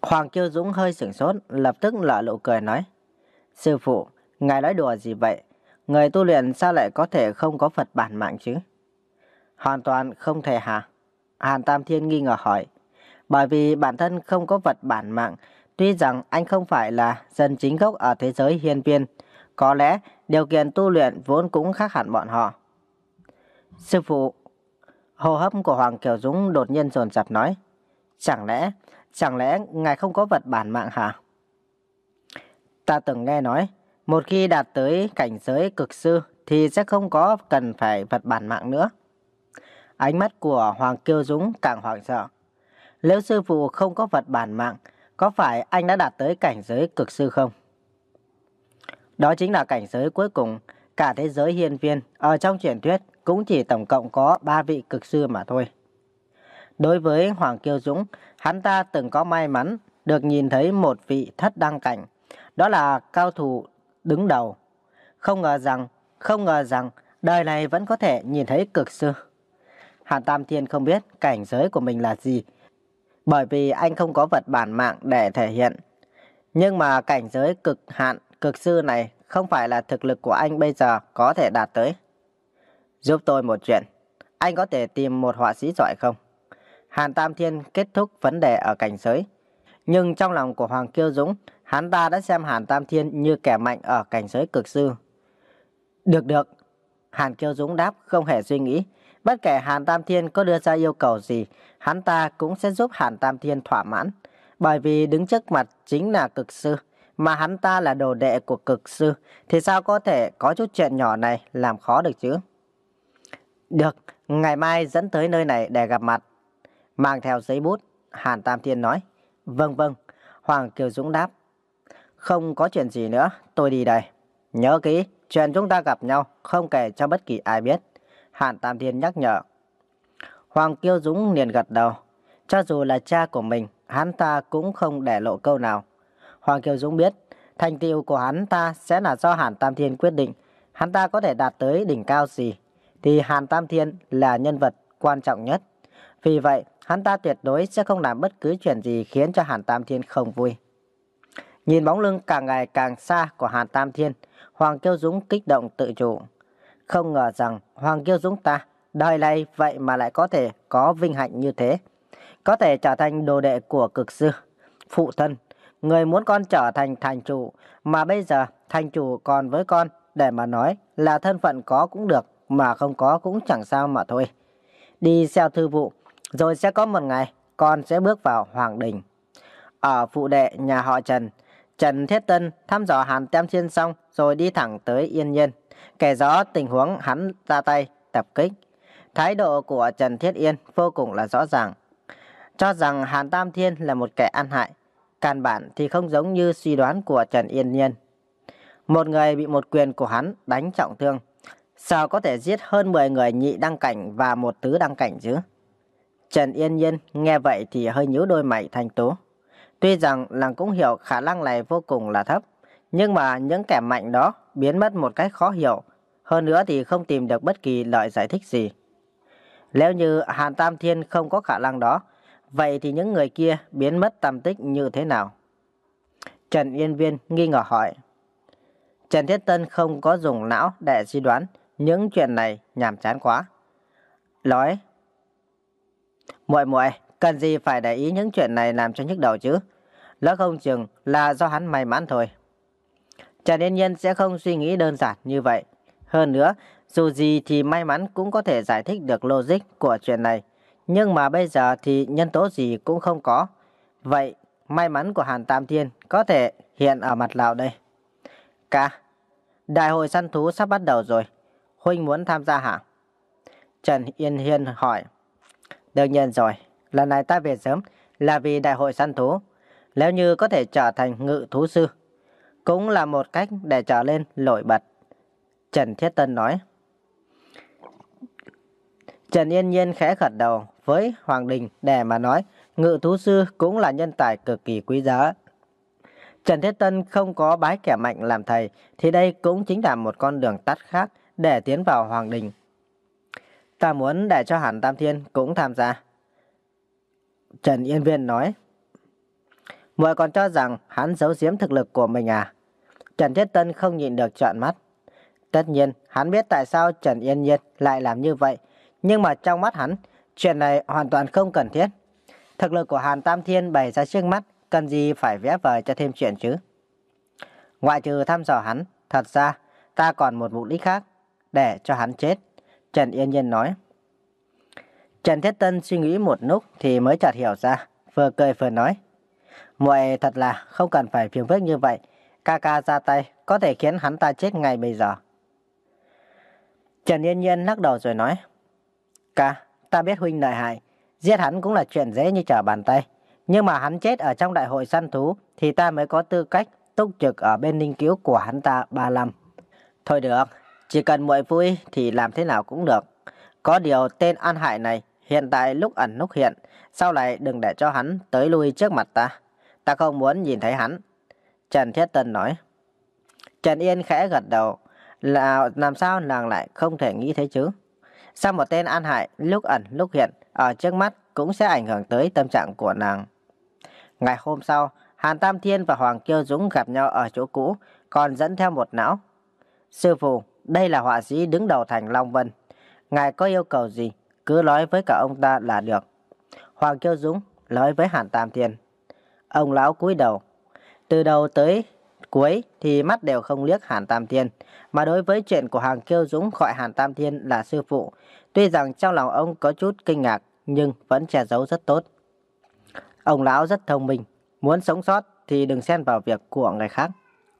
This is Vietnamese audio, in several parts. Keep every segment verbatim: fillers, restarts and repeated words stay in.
Hoàng Kiêu Dũng hơi sửng sốt, lập tức nở nụ cười nói: Sư phụ, ngài nói đùa gì vậy? Người tu luyện sao lại có thể không có Phật bản mạng chứ? Hoàn toàn không thể hả? Hàn Tam Thiên nghi ngờ hỏi. Bởi vì bản thân không có vật bản mạng, tuy rằng anh không phải là dân chính gốc ở thế giới hiên viên, có lẽ điều kiện tu luyện vốn cũng khác hẳn bọn họ. Sư phụ, hô hấp của Hoàng Kiều Dũng đột nhiên dồn dập nói: Chẳng lẽ, chẳng lẽ ngài không có vật bản mạng hả? Ta từng nghe nói, một khi đạt tới cảnh giới cực sư thì sẽ không có cần phải vật bản mạng nữa. Ánh mắt của Hoàng Kiêu Dũng càng hoảng sợ. Nếu sư phụ không có vật bản mạng, có phải anh đã đạt tới cảnh giới cực sư không? Đó chính là cảnh giới cuối cùng. Cả thế giới hiên viên, ở trong truyền thuyết cũng chỉ tổng cộng có ba vị cực sư mà thôi. Đối với Hoàng Kiêu Dũng, hắn ta từng có may mắn được nhìn thấy một vị thất đăng cảnh. Đó là cao thủ đứng đầu. Không ngờ rằng, không ngờ rằng đời này vẫn có thể nhìn thấy cực sư. Hàn Tam Thiên không biết cảnh giới của mình là gì, bởi vì anh không có vật bản mạng để thể hiện. Nhưng mà cảnh giới cực hạn, cực sư này không phải là thực lực của anh bây giờ có thể đạt tới. Giúp tôi một chuyện, anh có thể tìm một họa sĩ giỏi không? Hàn Tam Thiên kết thúc vấn đề ở cảnh giới. Nhưng trong lòng của Hoàng Kiêu Dũng, hắn ta đã xem Hàn Tam Thiên như kẻ mạnh ở cảnh giới cực sư. Được được, Hàn Kiêu Dũng đáp không hề suy nghĩ. Bất kể Hàn Tam Thiên có đưa ra yêu cầu gì, hắn ta cũng sẽ giúp Hàn Tam Thiên thỏa mãn. Bởi vì đứng trước mặt chính là cực sư, mà hắn ta là đồ đệ của cực sư, thì sao có thể có chút chuyện nhỏ này làm khó được chứ? Được, ngày mai dẫn tới nơi này để gặp mặt. Mang theo giấy bút, Hàn Tam Thiên nói. Vâng vâng, Hoàng Kiều Dũng đáp. Không có chuyện gì nữa, tôi đi đây. Nhớ kỹ, chuyện chúng ta gặp nhau không kể cho bất kỳ ai biết. Hàn Tam Thiên nhắc nhở. Hoàng Kiêu Dũng liền gật đầu. Cho dù là cha của mình, hắn ta cũng không để lộ câu nào. Hoàng Kiêu Dũng biết, thành tựu của hắn ta sẽ là do Hàn Tam Thiên quyết định. Hắn ta có thể đạt tới đỉnh cao gì, thì Hàn Tam Thiên là nhân vật quan trọng nhất. Vì vậy, hắn ta tuyệt đối sẽ không làm bất cứ chuyện gì khiến cho Hàn Tam Thiên không vui. Nhìn bóng lưng càng ngày càng xa của Hàn Tam Thiên, Hoàng Kiêu Dũng kích động tự chủ. Không ngờ rằng Hoàng Kiêu Dũng ta đời này vậy mà lại có thể có vinh hạnh như thế. Có thể trở thành đồ đệ của cực sư. Phụ thân, người muốn con trở thành thành chủ, mà bây giờ thành chủ còn với con, để mà nói là thân phận có cũng được, mà không có cũng chẳng sao mà thôi. Đi theo thư vụ, rồi sẽ có một ngày con sẽ bước vào hoàng đình. Ở phụ đệ nhà họ Trần, Trần Thiết Tân thăm dò Hàn Tam Thiên xong rồi đi thẳng tới Yên Nhiên, kể rõ tình huống hắn ra tay tập kích. Thái độ của Trần Thiết Yên vô cùng là rõ ràng, cho rằng Hàn Tam Thiên là một kẻ ăn hại. Căn bản thì không giống như suy đoán của Trần Yên Nhiên. Một người bị một quyền của hắn đánh trọng thương, sao có thể giết hơn mười người nhị đăng cảnh và một tứ đăng cảnh chứ? Trần Yên Nhiên nghe vậy thì hơi nhíu đôi mày thanh tú. Tuy rằng nàng cũng hiểu khả năng này vô cùng là thấp, nhưng mà những kẻ mạnh đó biến mất một cách khó hiểu, hơn nữa thì không tìm được bất kỳ lời giải thích gì. Nếu như Hàn Tam Thiên không có khả năng đó, vậy thì những người kia biến mất tăm tích như thế nào? Trần Yên Viên nghi ngờ hỏi. Trần Thiết Tân không có dùng não để suy đoán, những chuyện này nhàm chán quá. Nói, muội muội cần gì phải để ý những chuyện này làm cho nhức đầu chứ? Lỡ không chừng là do hắn may mắn thôi. Trần Yên Nhiên sẽ không suy nghĩ đơn giản như vậy. Hơn nữa, dù gì thì may mắn cũng có thể giải thích được logic của chuyện này. Nhưng mà bây giờ thì nhân tố gì cũng không có. Vậy, may mắn của Hàn Tam Thiên có thể hiện ở mặt nào đây? Ca, đại hội săn thú sắp bắt đầu rồi. Huynh muốn tham gia hả? Trần Yên Hiên hỏi. Đương nhiên rồi, lần này ta về sớm là vì đại hội săn thú. Nếu như có thể trở thành ngự thú sư, cũng là một cách để trở lên nổi bật. Trần Thiết Tân nói. Trần Yên Nhiên khẽ gật đầu với Hoàng Đình để mà nói ngự thú sư cũng là nhân tài cực kỳ quý giá. Trần Thiết Tân không có bái kẻ mạnh làm thầy thì đây cũng chính là một con đường tắt khác để tiến vào Hoàng Đình. Ta muốn để cho Hàn Tam Thiên cũng tham gia. Trần Yên Viên nói. Muội còn cho rằng hắn giấu giếm thực lực của mình à? Trần Thiết Tân không nhịn được trợn mắt. Tất nhiên, hắn biết tại sao Trần Yên Nhiên lại làm như vậy, nhưng mà trong mắt hắn, chuyện này hoàn toàn không cần thiết. Thực lực của Hàn Tam Thiên bày ra trước mắt, cần gì phải vẽ vời cho thêm chuyện chứ? Ngoại trừ thăm dò hắn, thật ra ta còn một mục đích khác, để cho hắn chết. Trần Yên Nhiên nói. Trần Thiết Tân suy nghĩ một lúc thì mới chợt hiểu ra, vừa cười vừa nói. Muội thật là không cần phải phiền phức như vậy, ca ca ra tay có thể khiến hắn ta chết ngay bây giờ. Trần Yên Nhiên lắc đầu rồi nói. Ca, ta biết huynh lợi hại, giết hắn cũng là chuyện dễ như trở bàn tay. Nhưng mà hắn chết ở trong đại hội săn thú thì ta mới có tư cách túc trực ở bên ninh cứu của hắn ta ba năm. Thôi được, chỉ cần muội vui thì làm thế nào cũng được. Có điều tên An Hải này hiện tại lúc ẩn lúc hiện, sau này đừng để cho hắn tới lui trước mặt ta. Ta không muốn nhìn thấy hắn. Trần Thiết Tân nói. Trần Yên khẽ gật đầu. Là làm sao nàng lại không thể nghĩ thế chứ? Sao một tên An Hải lúc ẩn lúc hiện ở trước mắt cũng sẽ ảnh hưởng tới tâm trạng của nàng? Ngày hôm sau, Hàn Tam Thiên và Hoàng Kiêu Dũng gặp nhau ở chỗ cũ, còn dẫn theo một não. Sư phụ, đây là họa sĩ đứng đầu thành Long Vân. Ngài có yêu cầu gì, cứ nói với cả ông ta là được. Hoàng Kiêu Dũng nói với Hàn Tam Thiên. Ông lão cúi đầu. Từ đầu tới cuối thì mắt đều không liếc Hàn Tam Thiên, mà đối với chuyện của Hoàng Kiêu Dũng gọi Hàn Tam Thiên là sư phụ, tuy rằng trong lòng ông có chút kinh ngạc nhưng vẫn che giấu rất tốt. Ông lão rất thông minh, muốn sống sót thì đừng xen vào việc của người khác.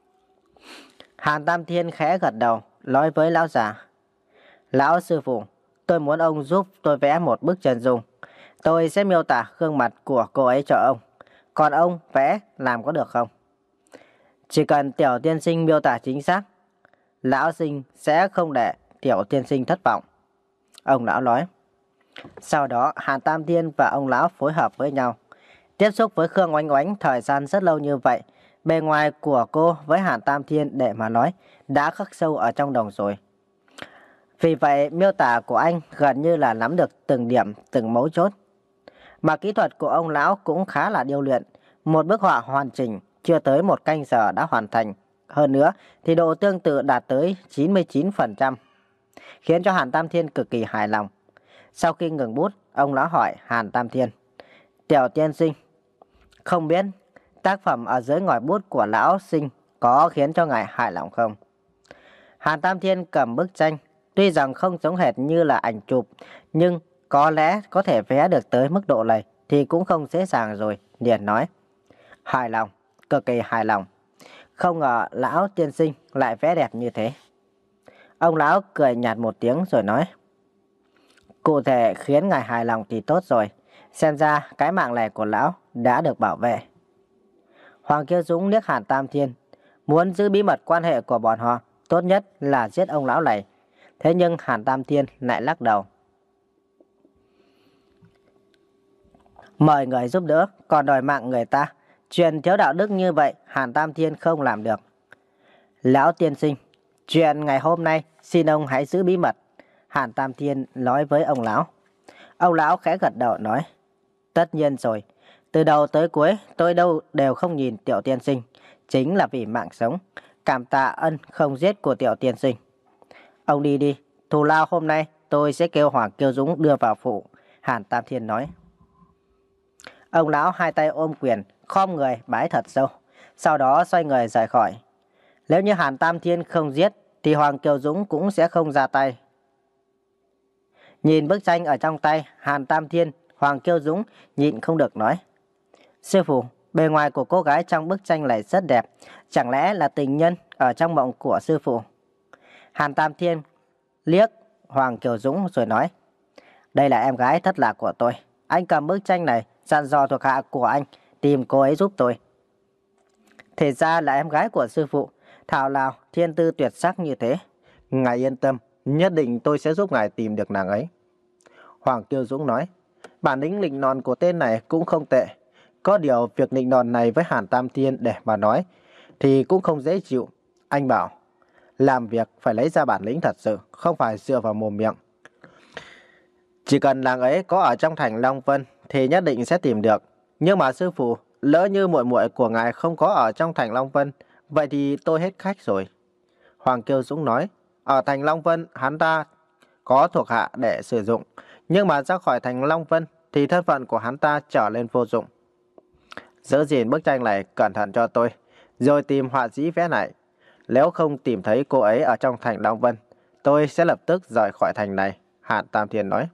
Hàn Tam Thiên khẽ gật đầu, nói với lão già. Lão sư phụ, tôi muốn ông giúp tôi vẽ một bức chân dung. Tôi sẽ miêu tả gương mặt của cô ấy cho ông. Còn ông vẽ làm có được không? Chỉ cần tiểu tiên sinh miêu tả chính xác, lão sinh sẽ không để tiểu tiên sinh thất vọng. Ông lão nói. Sau đó Hàn Tam Thiên và ông lão phối hợp với nhau. Tiếp xúc với Khương Oánh Oánh thời gian rất lâu như vậy, bề ngoài của cô với Hàn Tam Thiên để mà nói đã khắc sâu ở trong đầu rồi. Vì vậy miêu tả của anh gần như là nắm được từng điểm, từng mấu chốt. Mà kỹ thuật của ông lão cũng khá là điêu luyện. Một bức họa hoàn chỉnh chưa tới một canh giờ đã hoàn thành. Hơn nữa thì độ tương tự đạt tới chín mươi chín phần trăm, khiến cho Hàn Tam Thiên cực kỳ hài lòng. Sau khi ngừng bút, ông lão hỏi Hàn Tam Thiên. Tiểu tiên sinh, không biết tác phẩm ở dưới ngòi bút của lão sinh có khiến cho ngài hài lòng không? Hàn Tam Thiên cầm bức tranh, tuy rằng không giống hệt như là ảnh chụp, nhưng có lẽ có thể vẽ được tới mức độ này thì cũng không dễ dàng rồi, liền nói. Hài lòng, cực kỳ hài lòng. Không ngờ lão tiên sinh lại vẽ đẹp như thế. Ông lão cười nhạt một tiếng rồi nói. Cụ thể khiến ngài hài lòng thì tốt rồi. Xem ra cái mạng này của lão đã được bảo vệ. Hoàng Kiêu Dũng liếc Hàn Tam Thiên. Muốn giữ bí mật quan hệ của bọn họ, tốt nhất là giết ông lão này. Thế nhưng Hàn Tam Thiên lại lắc đầu. Mời người giúp đỡ, còn đòi mạng người ta. Chuyện thiếu đạo đức như vậy, Hàn Tam Thiên không làm được. Lão tiên sinh, chuyện ngày hôm nay xin ông hãy giữ bí mật. Hàn Tam Thiên nói với ông lão. Ông lão khẽ gật đầu nói. Tất nhiên rồi, từ đầu tới cuối tôi đâu đều không nhìn tiểu tiên sinh, chính là vì mạng sống. Cảm tạ ân không giết của tiểu tiên sinh. Ông đi đi, thù lao hôm nay tôi sẽ kêu Hoàng Kiêu Dũng đưa vào phủ. Hàn Tam Thiên nói. Ông lão hai tay ôm quyền, khom người bái thật sâu, sau đó xoay người rời khỏi. Nếu như Hàn Tam Thiên không giết thì Hoàng Kiều Dũng cũng sẽ không ra tay. Nhìn bức tranh ở trong tay Hàn Tam Thiên, Hoàng Kiêu Dũng nhịn không được nói. Sư phụ, bề ngoài của cô gái trong bức tranh này rất đẹp, chẳng lẽ là tình nhân ở trong mộng của sư phụ? Hàn Tam Thiên liếc Hoàng Kiều Dũng rồi nói. Đây là em gái thất lạc của tôi. Anh cầm bức tranh này, dặn dò thuộc hạ của anh tìm cô ấy giúp tôi. Thì ra là em gái của sư phụ, thảo nào thiên tư tuyệt sắc như thế. Ngài yên tâm, nhất định tôi sẽ giúp ngài tìm được nàng ấy. Hoàng Kiêu Dũng nói. Bản lĩnh nịnh nọt của tên này cũng không tệ. Có điều việc nịnh nọt này với Hàn Tam Thiên để mà nói thì cũng không dễ chịu. Anh bảo, làm việc phải lấy ra bản lĩnh thật sự, không phải dựa vào mồm miệng. Chỉ cần nàng ấy có ở trong thành Long Vân thì nhất định sẽ tìm được. Nhưng mà sư phụ, lỡ như muội muội của ngài không có ở trong thành Long Vân, vậy thì tôi hết khách rồi. Hoàng Kiêu Dũng nói, ở thành Long Vân hắn ta có thuộc hạ để sử dụng, nhưng mà ra khỏi thành Long Vân thì thân phận của hắn ta trở lên vô dụng. Giữ gìn bức tranh này cẩn thận cho tôi, rồi tìm họa sĩ vẽ lại. Nếu không tìm thấy cô ấy ở trong thành Long Vân, tôi sẽ lập tức rời khỏi thành này, Hàn Tam Thiên nói.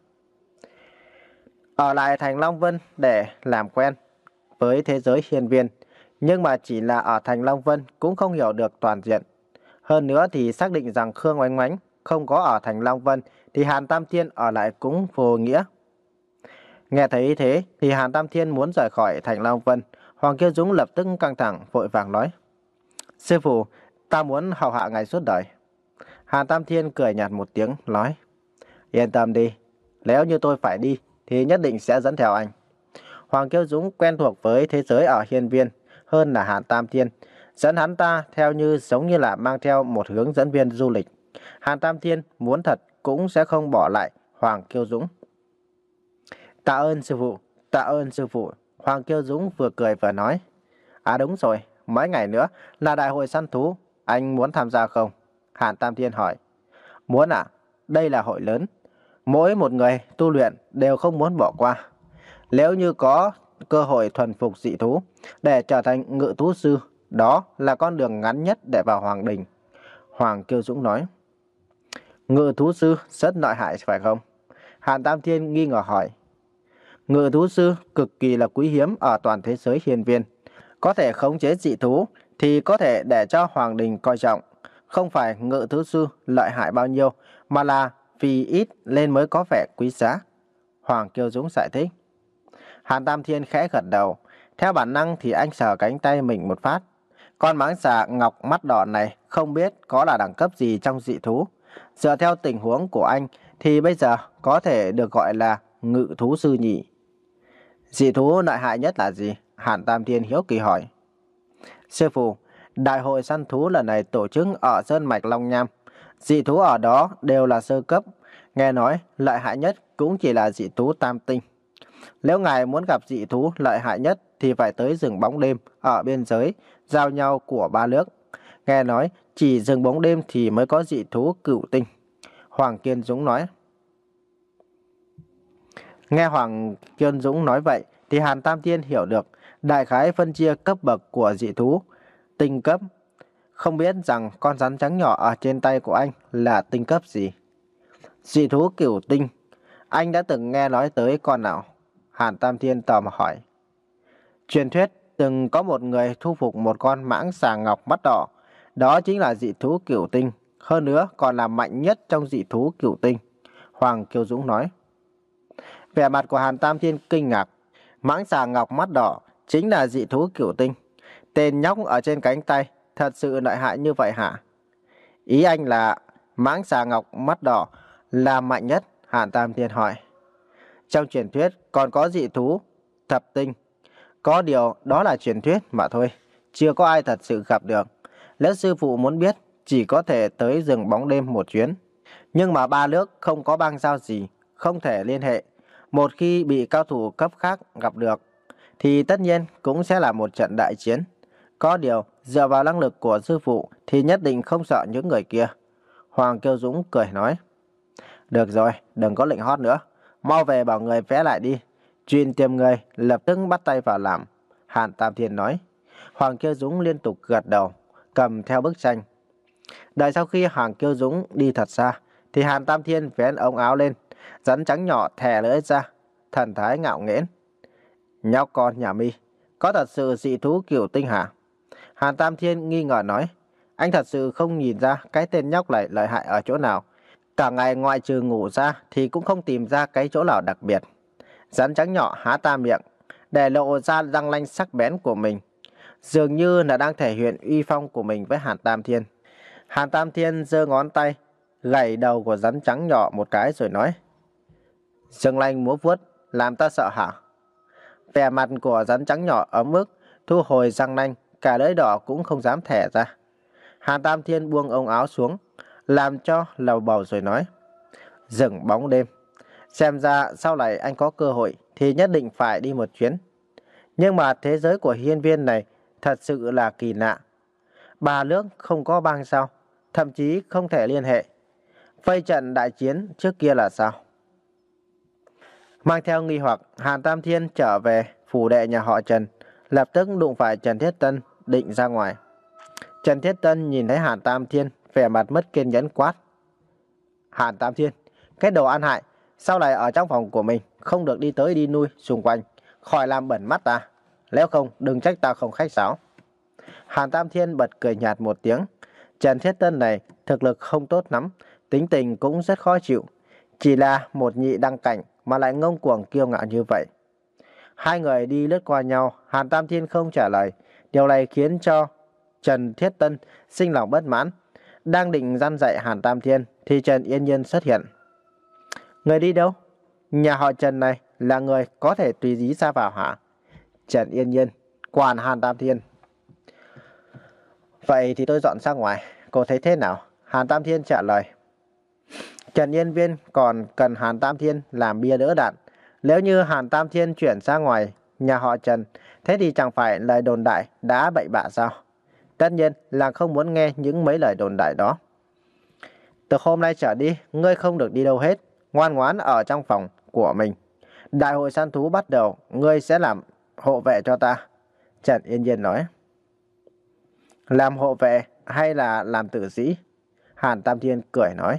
Ở lại thành Long Vân để làm quen với thế giới hiên viên, nhưng mà chỉ là ở thành Long Vân cũng không hiểu được toàn diện. Hơn nữa thì xác định rằng Khương Oánh Oánh không có ở thành Long Vân thì Hàn Tam Thiên ở lại cũng vô nghĩa. Nghe thấy thế thì Hàn Tam Thiên muốn rời khỏi thành Long Vân. Hoàng Kiêu Dũng lập tức căng thẳng vội vàng nói, sư phụ, ta muốn hầu hạ ngài suốt đời. Hàn Tam Thiên cười nhạt một tiếng nói, yên tâm đi, nếu như tôi phải đi thì nhất định sẽ dẫn theo anh. Hoàng Kiêu Dũng quen thuộc với thế giới ở hiên viên hơn là Hàn Tam Thiên, dẫn hắn ta theo như giống như là mang theo một hướng dẫn viên du lịch. Hàn Tam Thiên muốn thật cũng sẽ không bỏ lại Hoàng Kiêu Dũng. Tạ ơn sư phụ, tạ ơn sư phụ. Hoàng Kiêu Dũng vừa cười vừa nói, à đúng rồi, mấy ngày nữa là đại hội săn thú, anh muốn tham gia không? Hàn Tam Thiên hỏi. Muốn ạ, đây là hội lớn, mỗi một người tu luyện đều không muốn bỏ qua. Nếu như có cơ hội thuần phục dị thú để trở thành ngự thú sư, đó là con đường ngắn nhất để vào Hoàng Đình. Hoàng Kiêu Dũng nói. Ngự thú sư rất lợi hại phải không? Hàn Tam Thiên nghi ngờ hỏi. Ngự thú sư cực kỳ là quý hiếm ở toàn thế giới hiên viên. Có thể khống chế dị thú thì có thể để cho Hoàng Đình coi trọng. Không phải ngự thú sư lợi hại bao nhiêu, mà là vì ít lên mới có vẻ quý giá. Hoàng Kiêu Dũng giải thích. Hàn Tam Thiên khẽ gật đầu. Theo bản năng thì anh sờ cánh tay mình một phát. Con mãng xà ngọc mắt đỏ này không biết có là đẳng cấp gì trong dị thú. Dựa theo tình huống của anh thì bây giờ có thể được gọi là ngự thú sư nhỉ. Dị thú lợi hại nhất là gì? Hàn Tam Thiên hiếu kỳ hỏi. Sư phụ, đại hội săn thú lần này tổ chức ở Sơn Mạch Long Nham. Dị thú ở đó đều là sơ cấp. Nghe nói lợi hại nhất cũng chỉ là dị thú tam tinh. Nếu ngài muốn gặp dị thú lợi hại nhất thì phải tới rừng bóng đêm ở biên giới giao nhau của ba nước. Nghe nói chỉ rừng bóng đêm thì mới có dị thú cửu tinh. Hoàng Kiên Dũng nói. Nghe Hoàng Kiên Dũng nói vậy thì Hàn Tam Thiên hiểu được đại khái phân chia cấp bậc của dị thú. Tinh cấp. Không biết rằng con rắn trắng nhỏ ở trên tay của anh là tinh cấp gì. Dị thú cửu tinh. Anh đã từng nghe nói tới con nào? Hàn Tam Thiên tò mò hỏi. Truyền thuyết từng có một người thu phục một con mãng xà ngọc mắt đỏ. Đó chính là dị thú cửu tinh. Hơn nữa còn là mạnh nhất trong dị thú cửu tinh. Hoàng Kiêu Dũng nói. Vẻ mặt của Hàn Tam Thiên kinh ngạc. Mãng xà ngọc mắt đỏ chính là dị thú cửu tinh. Tên nhóc ở trên cánh tay thật sự lợi hại như vậy hả? Ý anh là mãng xà ngọc mắt đỏ là mạnh nhất? Hàn Tam Thiên hỏi. Trong truyền thuyết còn có dị thú thập tinh. Có điều đó là truyền thuyết mà thôi, chưa có ai thật sự gặp được. Nếu sư phụ muốn biết chỉ có thể tới rừng bóng đêm một chuyến. Nhưng mà ba nước không có bang giao gì, không thể liên hệ. Một khi bị cao thủ cấp khác gặp được thì tất nhiên cũng sẽ là một trận đại chiến. Có điều dựa vào năng lực của sư phụ thì nhất định không sợ những người kia. Hoàng Kiêu Dũng cười nói. Được rồi, đừng có lệnh hót nữa. Mau về bảo người vẽ lại đi. Truyền tìm người lập tức bắt tay vào làm. Hàn Tam Thiên nói. Hoàng Kiêu Dũng liên tục gật đầu, cầm theo bức tranh. Đợi sau khi Hoàng Kiêu Dũng đi thật xa thì Hàn Tam Thiên vén ống áo lên, rắn trắng nhỏ thè lưỡi ra, thần thái ngạo nghễ. Nhóc con nhà mi, có thật sự dị thú cửu tinh hả? Hàn Tam Thiên nghi ngờ nói. Anh thật sự không nhìn ra cái tên nhóc này lợi hại ở chỗ nào. Cả ngày ngoại trừ ngủ ra thì cũng không tìm ra cái chỗ nào đặc biệt. Rắn trắng nhỏ há ta miệng, để lộ ra răng nanh sắc bén của mình. Dường như là đang thể hiện uy phong của mình với Hàn Tam Thiên. Hàn Tam Thiên giơ ngón tay, gảy đầu của rắn trắng nhỏ một cái rồi nói. Răng nanh múa vuốt, làm ta sợ hả? Vẻ mặt của rắn trắng nhỏ ấm ức, thu hồi răng nanh, cả lưỡi đỏ cũng không dám thẻ ra. Hàn Tam Thiên buông ống áo xuống, làm cho lầu bầu rồi nói. Rừng bóng đêm. Xem ra sau này anh có cơ hội thì nhất định phải đi một chuyến. Nhưng mà thế giới của hiên viên này thật sự là kỳ lạ. Ba nước không có bang sao, thậm chí không thể liên hệ. Vây trận đại chiến trước kia là sao? Mang theo nghi hoặc, Hàn Tam Thiên trở về phủ đệ nhà họ Trần, lập tức đụng phải Trần Thiết Tân định ra ngoài. Trần Thiết Tân nhìn thấy Hàn Tam Thiên, vẻ mặt mất kiên nhẫn quát. Hàn Tam Thiên, cái đồ ăn hại, sao lại ở trong phòng của mình, không được đi tới đi lui xung quanh, khỏi làm bẩn mắt ta. Nếu không, đừng trách ta không khách sáo. Hàn Tam Thiên bật cười nhạt một tiếng. Trần Thiết Tân này thực lực không tốt lắm, tính tình cũng rất khó chịu. Chỉ là một nhị đăng cảnh mà lại ngông cuồng kiêu ngạo như vậy. Hai người đi lướt qua nhau, Hàn Tam Thiên không trả lời. Điều này khiến cho Trần Thiết Tân sinh lòng bất mãn. Đang định răn dạy Hàn Tam Thiên thì Trần Yên Nhiên xuất hiện. Người đi đâu? Nhà họ Trần này là người có thể tùy ý ra vào hả? Trần Yên Nhiên quản Hàn Tam Thiên. Vậy thì tôi dọn ra ngoài, cô thấy thế nào? Hàn Tam Thiên trả lời. Trần Yên Viên còn cần Hàn Tam Thiên làm bia đỡ đạn. Nếu như Hàn Tam Thiên chuyển ra ngoài nhà họ Trần, thế thì chẳng phải lời đồn đại đã bậy bạ sao? Tất nhiên là không muốn nghe những mấy lời đồn đại đó. Từ hôm nay trở đi, ngươi không được đi đâu hết, ngoan ngoãn ở trong phòng của mình. Đại hội săn thú bắt đầu, ngươi sẽ làm hộ vệ cho ta. Trần Yên Nhiên nói. Làm hộ vệ hay là làm tử sĩ? Hàn Tam Thiên cười nói.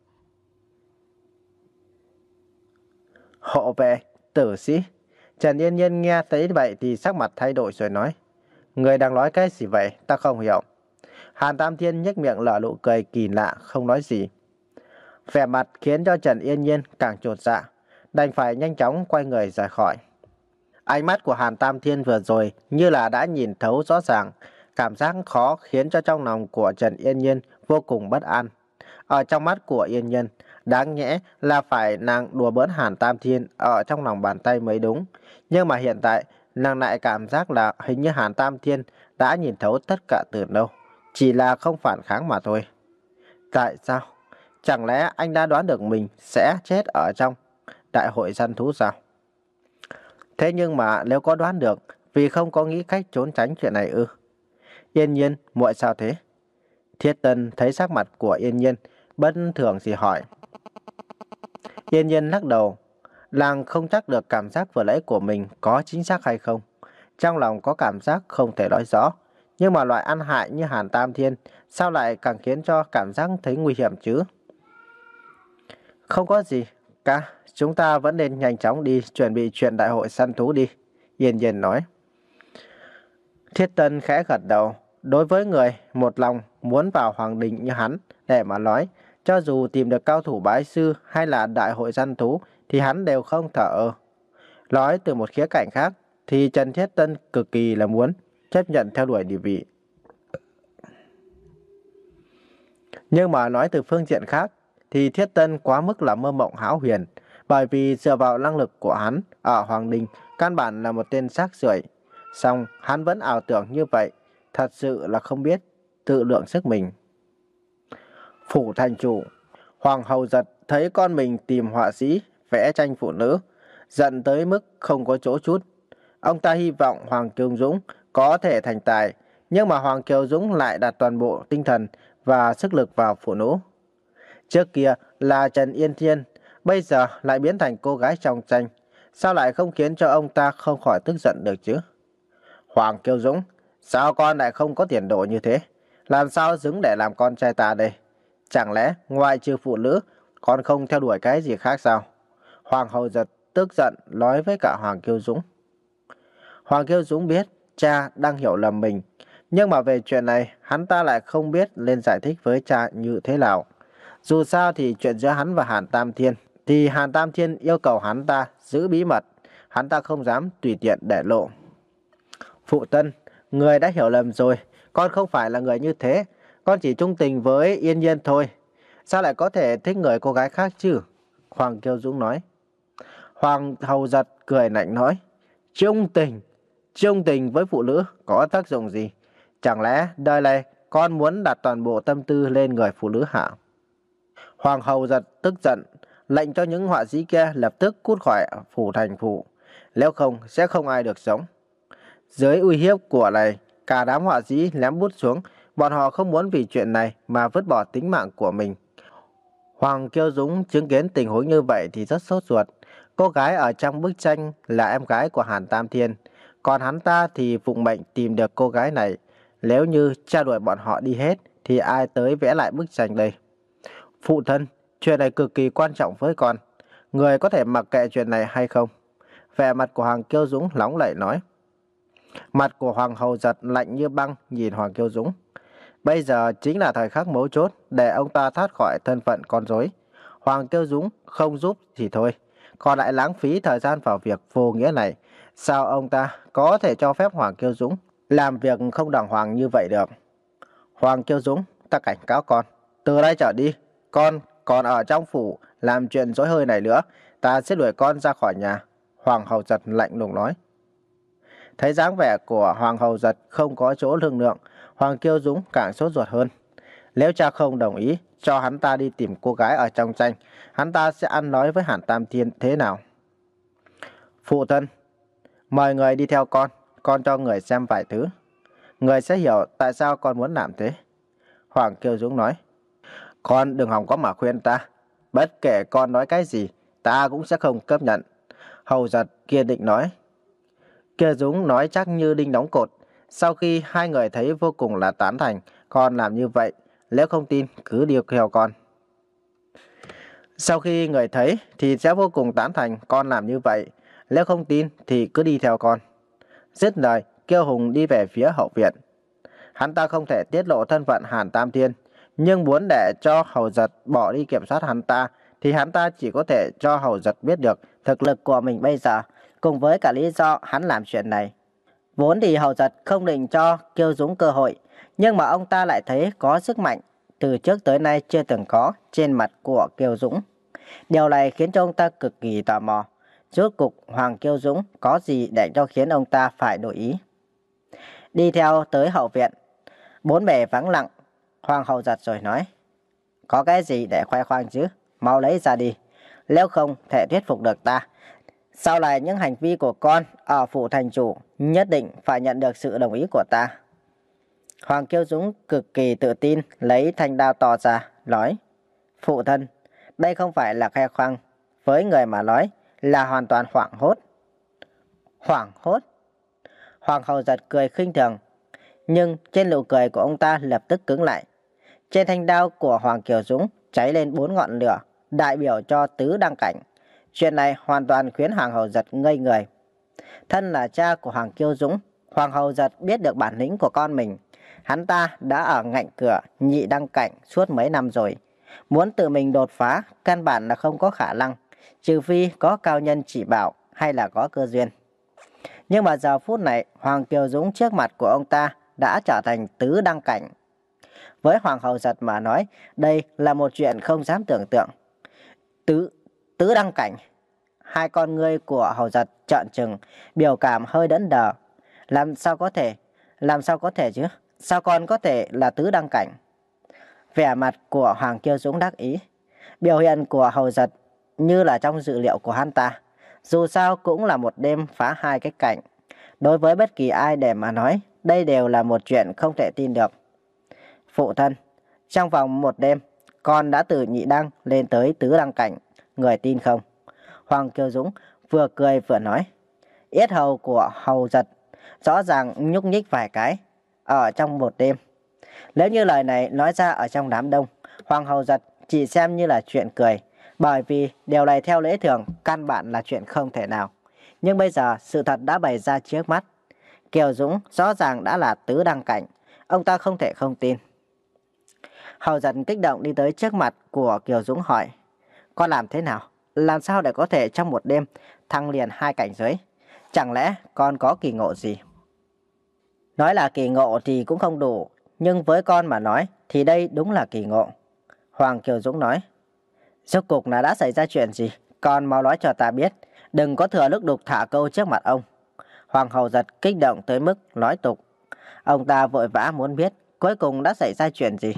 Hộ vệ, tử sĩ. Trần Yên Nhiên nghe thấy vậy thì sắc mặt thay đổi rồi nói. Người đang nói cái gì vậy? Ta không hiểu. Hàn Tam Thiên nhếch miệng lở nụ cười kỳ lạ, không nói gì. Vẻ mặt khiến cho Trần Yên Nhiên càng chột dạ, đành phải nhanh chóng quay người rời khỏi. Ánh mắt của Hàn Tam Thiên vừa rồi như là đã nhìn thấu rõ ràng, cảm giác khó khiến cho trong lòng của Trần Yên Nhiên vô cùng bất an. Ở trong mắt của Yên Nhiên, đáng nhẽ là phải nàng đùa bỡn Hàn Tam Thiên ở trong lòng bàn tay mới đúng. Nhưng mà hiện tại, nàng lại cảm giác là hình như Hàn Tam Thiên đã nhìn thấu tất cả từ lâu, chỉ là không phản kháng mà thôi. Tại sao? Chẳng lẽ anh đã đoán được mình sẽ chết ở trong đại hội săn thú sao? Thế nhưng mà nếu có đoán được, vì không có nghĩ cách trốn tránh chuyện này ư? Yên Nhiên, muội sao thế? Thiết Tân thấy sắc mặt của Yên Nhiên bất thường thì hỏi. Yên Nhiên lắc đầu, nàng không chắc được cảm giác vừa nãy của mình có chính xác hay không. Trong lòng có cảm giác không thể nói rõ, nhưng mà loại ăn hại như Hàn Tam Thiên sao lại càng khiến cho cảm giác thấy nguy hiểm chứ? Không có gì, ca, chúng ta vẫn nên nhanh chóng đi chuẩn bị chuyện đại hội săn thú đi, Yên Nhiên nói. Thiết Tân khẽ gật đầu, đối với người một lòng muốn vào hoàng đình như hắn để mà nói, cho dù tìm được cao thủ bái sư hay là đại hội săn thú thì hắn đều không thở. Nói từ một khía cạnh khác thì Trần Thiết Tân cực kỳ là muốn chấp nhận theo đuổi địa vị. Nhưng mà nói từ phương diện khác thì Thiết Tân quá mức là mơ mộng hão huyền, bởi vì dựa vào năng lực của hắn ở hoàng đình căn bản là một tên xác rưởi. Song hắn vẫn ảo tưởng như vậy, thật sự là không biết tự lượng sức mình. Phủ thành chủ, Hoàng hậu Giật thấy con mình tìm họa sĩ vẽ tranh phụ nữ, giận tới mức không có chỗ chút. Ông ta hy vọng Hoàng Kiều Dũng có thể thành tài, nhưng mà Hoàng Kiều Dũng lại đặt toàn bộ tinh thần và sức lực vào phụ nữ. Trước kia là Trần Yên Thiên, bây giờ lại biến thành cô gái trong tranh, sao lại không khiến cho ông ta không khỏi tức giận được chứ? Hoàng Kiều Dũng, sao con lại không có tiền đồ như thế? Làm sao xứng để làm con trai ta đây? Chẳng lẽ ngoài trừ phụ nữ, con không theo đuổi cái gì khác sao? Hoàng hậu Giật tức giận nói với cả Hoàng Kiều Dũng. Hoàng Kiều Dũng biết cha đang hiểu lầm mình, nhưng mà về chuyện này hắn ta lại không biết nên giải thích với cha như thế nào. Dù sao thì chuyện giữa hắn và Hàn Tam Thiên thì Hàn Tam Thiên yêu cầu hắn ta giữ bí mật, hắn ta không dám tùy tiện để lộ. Phụ Tân, người đã hiểu lầm rồi, con không phải là người như thế, con chỉ trung tình với Yên Nhiên thôi. Sao lại có thể thích người cô gái khác chứ? Hoàng Kiều Dũng nói. Hoàng hậu Giật cười lạnh nói. Trung tình, trung tình với phụ nữ có tác dụng gì? Chẳng lẽ đời này con muốn đặt toàn bộ tâm tư lên người phụ nữ hả? Hoàng hậu Giật tức giận, lệnh cho những họa sĩ kia lập tức cút khỏi phủ thành phủ, nếu không sẽ không ai được sống. Dưới uy hiếp của này, cả đám họa sĩ ném bút xuống, bọn họ không muốn vì chuyện này mà vứt bỏ tính mạng của mình. Hoàng Kiêu Dũng chứng kiến tình huống như vậy thì rất sốt ruột. Cô gái ở trong bức tranh là em gái của Hàn Tam Thiên, còn hắn ta thì phụng mệnh tìm được cô gái này. Nếu như cha đuổi bọn họ đi hết thì ai tới vẽ lại bức tranh đây? Phụ thân, chuyện này cực kỳ quan trọng với con. Người có thể mặc kệ chuyện này hay không? Vẻ mặt của Hoàng Kiêu Dũng nóng nảy nói. Mặt của Hoàng Hầu Giật lạnh như băng nhìn Hoàng Kiêu Dũng. Bây giờ chính là thời khắc mấu chốt để ông ta thoát khỏi thân phận con rối. Hoàng Kiêu Dũng không giúp thì thôi, còn lại lãng phí thời gian vào việc vô nghĩa này. Sao ông ta có thể cho phép Hoàng Kiêu Dũng làm việc không đàng hoàng như vậy được? Hoàng Kiêu Dũng, ta cảnh cáo con, từ đây trở đi, con còn ở trong phủ làm chuyện dối hơi này nữa, ta sẽ đuổi con ra khỏi nhà. Hoàng Hầu Giật lạnh lùng nói. Thấy dáng vẻ của Hoàng Hầu Giật không có chỗ thương lượng, Hoàng Kiêu Dũng càng sốt ruột hơn. Nếu cha không đồng ý cho hắn ta đi tìm cô gái ở trong tranh, hắn ta sẽ ăn nói với Hàn Tam Thiên thế nào? Phụ thân, mời người đi theo con, con cho người xem vài thứ. Người sẽ hiểu tại sao con muốn làm thế. Hoàng Kiêu Dũng nói. Con đừng hòng có mà khuyên ta. Bất kể con nói cái gì, ta cũng sẽ không chấp nhận. Hầu Giật kiên định nói. Kiêu Dũng nói chắc như đinh đóng cột. Sau khi hai người thấy vô cùng là tán thành, con làm như vậy. Nếu không tin, cứ đi theo con. Sau khi người thấy thì sẽ vô cùng tán thành con làm như vậy. Nếu không tin thì cứ đi theo con. Dứt lời, Kiêu Hùng đi về phía hậu viện. Hắn ta không thể tiết lộ thân phận Hàn Tam Thiên, nhưng muốn để cho Hầu Giật bỏ đi kiểm soát hắn ta, thì hắn ta chỉ có thể cho Hầu Giật biết được thực lực của mình bây giờ, cùng với cả lý do hắn làm chuyện này. Vốn thì Hầu Giật không định cho Kiêu Dũng cơ hội, nhưng mà ông ta lại thấy có sức mạnh từ trước tới nay chưa từng có trên mặt của Kiêu Dũng. Điều này khiến cho ông ta cực kỳ tò mò. Rốt cục Hoàng Kiêu Dũng có gì để cho khiến ông ta phải đổi ý. Đi theo tới hậu viện, bốn bề vắng lặng, Hoàng Hầu Giật rồi nói. Có cái gì để khoe khoang chứ, mau lấy ra đi, nếu không thể thuyết phục được ta. Sau này những hành vi của con ở phủ thành chủ nhất định phải nhận được sự đồng ý của ta. Hoàng Kiêu Dũng cực kỳ tự tin lấy thanh đao to ra, nói. Phụ thân, đây không phải là khoe khoang, với người mà nói là hoàn toàn hoảng hốt. Hoảng hốt? Hoàng Hầu Giật cười khinh thường, nhưng trên nụ cười của ông ta lập tức cứng lại. Trên thanh đao của Hoàng Kiều Dũng cháy lên bốn ngọn lửa, đại biểu cho tứ đăng cảnh. Chuyện này hoàn toàn khiến Hoàng Hầu Giật ngây người. Thân là cha của Hoàng Kiêu Dũng, Hoàng Hầu Giật biết được bản lĩnh của con mình. Hắn ta đã ở ngạnh cửa nhị đăng cảnh suốt mấy năm rồi. Muốn tự mình đột phá, căn bản là không có khả năng, trừ phi có cao nhân chỉ bảo hay là có cơ duyên. Nhưng mà giờ phút này, Hoàng Kiều Dũng trước mặt của ông ta đã trở thành tứ đăng cảnh. Với Hoàng Hầu Giật mà nói, đây là một chuyện không dám tưởng tượng. Tứ, tứ đăng cảnh. Hai con ngươi của Hầu Giật trợn trừng, biểu cảm hơi đẫn đờ. Làm sao có thể, làm sao có thể chứ? Sao con có thể là tứ đăng cảnh? Vẻ mặt của Hoàng Kiêu Dũng đắc ý. Biểu hiện của Hầu Giật như là trong dự liệu của hắn ta. Dù sao cũng là một đêm phá hai cái cảnh. Đối với bất kỳ ai để mà nói, đây đều là một chuyện không thể tin được. Phụ thân, trong vòng một đêm, con đã từ nhị đăng lên tới tứ đăng cảnh. Người tin không? Hoàng Kiêu Dũng vừa cười vừa nói. Yết hầu của Hầu Giật rõ ràng nhúc nhích vài cái ở trong một đêm. Nếu như lời này nói ra ở trong đám đông, Hoàng Hầu Giật chỉ xem như là chuyện cười, bởi vì điều này theo lễ thường căn bản là chuyện không thể nào. Nhưng bây giờ sự thật đã bày ra trước mắt. Kiều Dũng rõ ràng đã là tứ đăng cảnh, ông ta không thể không tin. Hầu Giật kích động đi tới trước mặt của Kiều Dũng hỏi. Con làm thế nào? Làm sao để có thể trong một đêm thăng liền hai cảnh giới? Chẳng lẽ con có kỳ ngộ gì? Nói là kỳ ngộ thì cũng không đủ, nhưng với con mà nói thì đây đúng là kỳ ngộ. Hoàng Kiều Dũng nói. Rốt cục là đã xảy ra chuyện gì? Con mau nói cho ta biết, đừng có thừa lúc đục thả câu trước mặt ông. Hoàng Hầu Giật kích động tới mức nói tục. Ông ta vội vã muốn biết cuối cùng đã xảy ra chuyện gì.